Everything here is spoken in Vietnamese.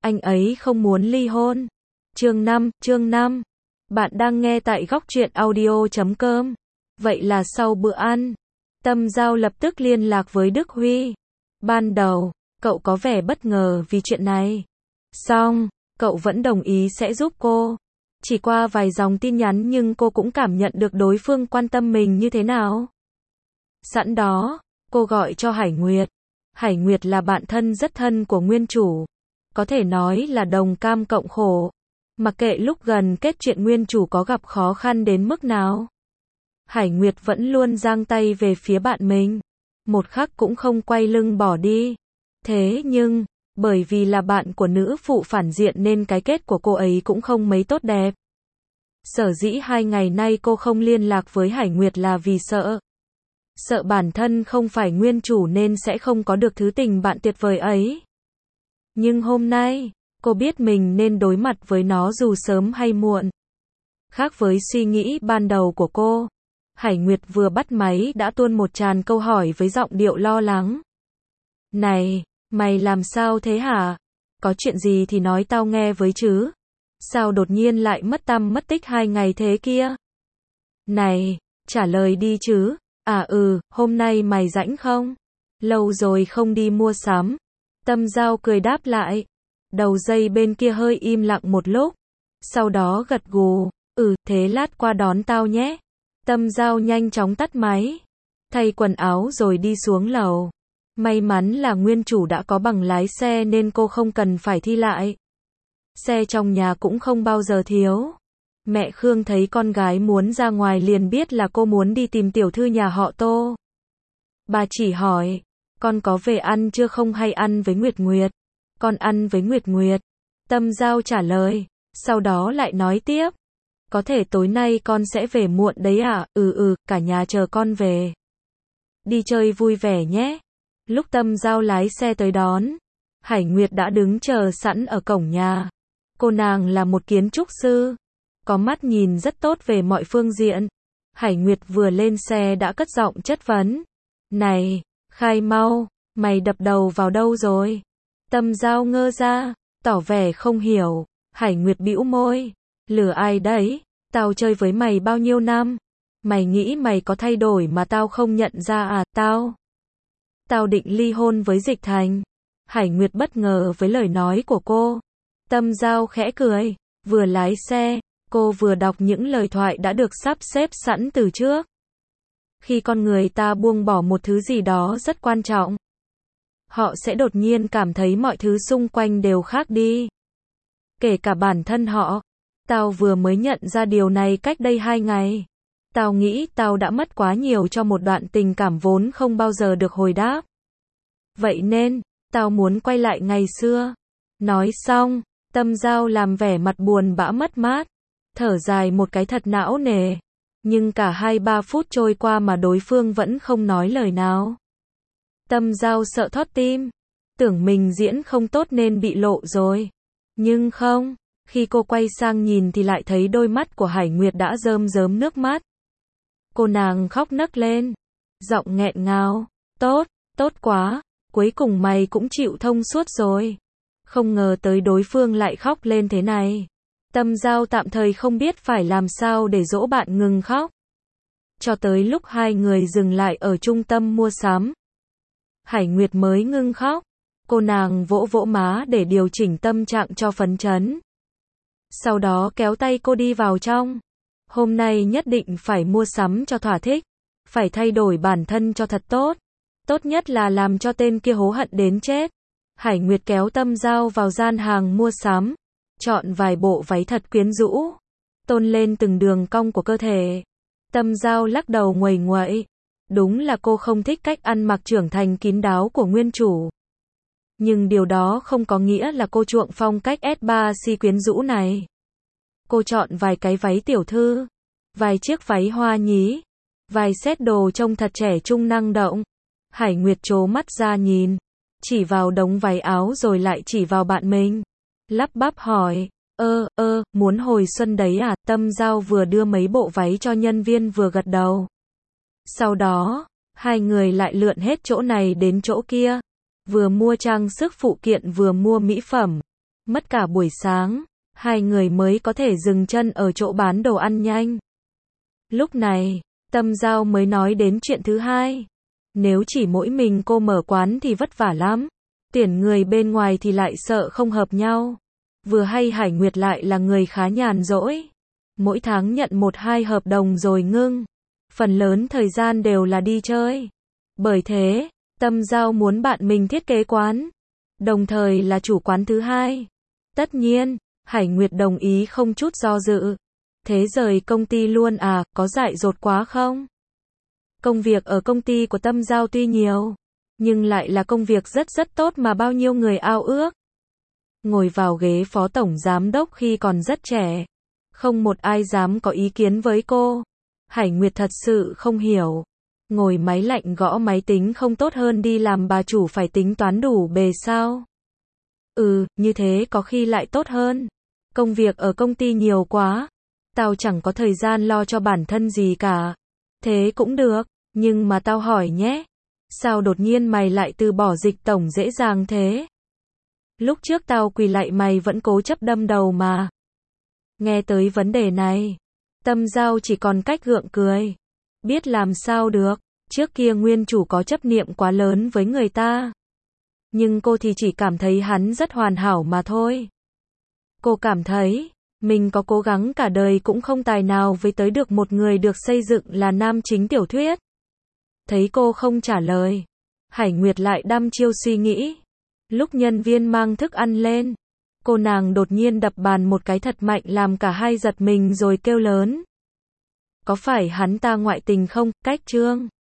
anh ấy không muốn ly hôn. Chương 5. Bạn đang nghe tại góc truyện audio.com. Vậy là sau bữa ăn, Tâm Giao lập tức liên lạc với Đức Huy. Ban đầu, cậu có vẻ bất ngờ vì chuyện này. Song, cậu vẫn đồng ý sẽ giúp cô. Chỉ qua vài dòng tin nhắn nhưng cô cũng cảm nhận được đối phương quan tâm mình như thế nào. Sẵn đó, cô gọi cho Hải Nguyệt. Hải Nguyệt là bạn thân rất thân của nguyên chủ. Có thể nói là đồng cam cộng khổ. Mặc kệ lúc gần kết chuyện nguyên chủ có gặp khó khăn đến mức nào, Hải Nguyệt vẫn luôn giang tay về phía bạn mình. Một khắc cũng không quay lưng bỏ đi. Thế nhưng, bởi vì là bạn của nữ phụ phản diện nên cái kết của cô ấy cũng không mấy tốt đẹp. Sở dĩ 2 ngày nay cô không liên lạc với Hải Nguyệt là vì sợ bản thân không phải nguyên chủ nên sẽ không có được thứ tình bạn tuyệt vời ấy. Nhưng hôm nay, cô biết mình nên đối mặt với nó dù sớm hay muộn. Khác với suy nghĩ ban đầu của cô, Hải Nguyệt vừa bắt máy đã tuôn một tràn câu hỏi với giọng điệu lo lắng. Này, mày làm sao thế hả? Có chuyện gì thì nói tao nghe với chứ. Sao đột nhiên lại mất tăm mất tích 2 ngày thế kia? Này, trả lời đi chứ. Hôm nay mày rảnh không? Lâu rồi không đi mua sắm. Tâm Giao cười đáp lại. Đầu dây bên kia hơi im lặng một lúc. Sau đó gật gù. Thế lát qua đón tao nhé. Tâm Giao nhanh chóng tắt máy. Thay quần áo rồi đi xuống lầu. May mắn là nguyên chủ đã có bằng lái xe nên cô không cần phải thi lại. Xe trong nhà cũng không bao giờ thiếu. Mẹ Khương thấy con gái muốn ra ngoài liền biết là cô muốn đi tìm tiểu thư nhà họ Tô. Bà chỉ hỏi, con có về ăn chưa không hay ăn với Nguyệt Nguyệt? Con ăn với Nguyệt Nguyệt. Tâm Giao trả lời, sau đó lại nói tiếp. Có thể tối nay con sẽ về muộn đấy à? Cả nhà chờ con về. Đi chơi vui vẻ nhé. Lúc Tâm Giao lái xe tới đón, Hải Nguyệt đã đứng chờ sẵn ở cổng nhà. Cô nàng là một kiến trúc sư, có mắt nhìn rất tốt về mọi phương diện. Hải Nguyệt vừa lên xe đã cất giọng chất vấn. Này, khai mau, mày đập đầu vào đâu rồi? Tâm Giao ngơ ra, tỏ vẻ không hiểu. Hải Nguyệt bĩu môi. Lừa ai đấy? Tao chơi với mày bao nhiêu năm? Mày nghĩ mày có thay đổi mà tao không nhận ra à? Tao định ly hôn với Dịch Thành. Hải Nguyệt bất ngờ với lời nói của cô. Tâm Giao khẽ cười. Vừa lái xe, cô vừa đọc những lời thoại đã được sắp xếp sẵn từ trước. Khi con người ta buông bỏ một thứ gì đó rất quan trọng, họ sẽ đột nhiên cảm thấy mọi thứ xung quanh đều khác đi. Kể cả bản thân họ. Tao vừa mới nhận ra điều này cách đây 2 ngày. Tao nghĩ tao đã mất quá nhiều cho một đoạn tình cảm vốn không bao giờ được hồi đáp. Vậy nên, tao muốn quay lại ngày xưa. Nói xong, Tâm Giao làm vẻ mặt buồn bã mất mát. Thở dài một cái thật não nề. Nhưng cả 2-3 phút trôi qua mà đối phương vẫn không nói lời nào. Tâm Giao sợ thót tim. Tưởng mình diễn không tốt nên bị lộ rồi. Nhưng không, khi cô quay sang nhìn thì lại thấy đôi mắt của Hải Nguyệt đã rơm rớm nước mắt. Cô nàng khóc nấc lên. Giọng nghẹn ngào. Tốt quá. Cuối cùng mày cũng chịu thông suốt rồi. Không ngờ tới đối phương lại khóc lên thế này. Tâm Giao tạm thời không biết phải làm sao để dỗ bạn ngừng khóc. Cho tới lúc 2 người dừng lại ở trung tâm mua sắm, Hải Nguyệt mới ngưng khóc. Cô nàng vỗ vỗ má để điều chỉnh tâm trạng cho phấn chấn. Sau đó kéo tay cô đi vào trong. Hôm nay nhất định phải mua sắm cho thỏa thích. Phải thay đổi bản thân cho thật tốt. Tốt nhất là làm cho tên kia hối hận đến chết. Hải Nguyệt kéo Tâm Giao vào gian hàng mua sắm. Chọn vài bộ váy thật quyến rũ. Tôn lên từng đường cong của cơ thể. Tâm Giao lắc đầu nguầy nguậy. Đúng là cô không thích cách ăn mặc trưởng thành kín đáo của nguyên chủ. Nhưng điều đó không có nghĩa là cô chuộng phong cách S3C quyến rũ này. Cô chọn vài cái váy tiểu thư, vài chiếc váy hoa nhí, vài set đồ trông thật trẻ trung năng động. Hải Nguyệt trố mắt ra nhìn, chỉ vào đống váy áo rồi lại chỉ vào bạn mình. Lắp bắp hỏi, muốn hồi xuân đấy à? Tâm Giao vừa đưa mấy bộ váy cho nhân viên vừa gật đầu. Sau đó, 2 người lại lượn hết chỗ này đến chỗ kia. Vừa mua trang sức phụ kiện vừa mua mỹ phẩm. Mất cả buổi sáng, hai người mới có thể dừng chân ở chỗ bán đồ ăn nhanh. Lúc này, Tâm Giao mới nói đến chuyện thứ hai. Nếu chỉ mỗi mình cô mở quán thì vất vả lắm. Tuyển người bên ngoài thì lại sợ không hợp nhau. Vừa hay Hải Nguyệt lại là người khá nhàn rỗi. Mỗi tháng nhận 1-2 hợp đồng rồi ngưng. Phần lớn thời gian đều là đi chơi. Bởi thế, Tâm Giao muốn bạn mình thiết kế quán. Đồng thời là chủ quán thứ hai. Tất nhiên, Hải Nguyệt đồng ý không chút do dự. Thế rời công ty luôn à, có dại dột quá không? Công việc ở công ty của Tâm Giao tuy nhiều, nhưng lại là công việc rất tốt mà bao nhiêu người ao ước. Ngồi vào ghế phó tổng giám đốc khi còn rất trẻ, không một ai dám có ý kiến với cô. Hải Nguyệt thật sự không hiểu. Ngồi máy lạnh gõ máy tính không tốt hơn đi làm bà chủ phải tính toán đủ bề sao? Như thế có khi lại tốt hơn. Công việc ở công ty nhiều quá. Tao chẳng có thời gian lo cho bản thân gì cả. Thế cũng được, nhưng mà tao hỏi nhé. Sao đột nhiên mày lại từ bỏ Dịch tổng dễ dàng thế? Lúc trước tao quỳ lạy mày vẫn cố chấp đâm đầu mà. Nghe tới vấn đề này, Tâm Giao chỉ còn cách gượng cười. Biết làm sao được, trước kia nguyên chủ có chấp niệm quá lớn với người ta. Nhưng cô thì chỉ cảm thấy hắn rất hoàn hảo mà thôi. Cô cảm thấy, mình có cố gắng cả đời cũng không tài nào với tới được một người được xây dựng là nam chính tiểu thuyết. Thấy cô không trả lời, Hải Nguyệt lại đăm chiêu suy nghĩ. Lúc nhân viên mang thức ăn lên, cô nàng đột nhiên đập bàn một cái thật mạnh làm cả hai giật mình rồi kêu lớn. Có phải hắn ta ngoại tình không, Cách Trương?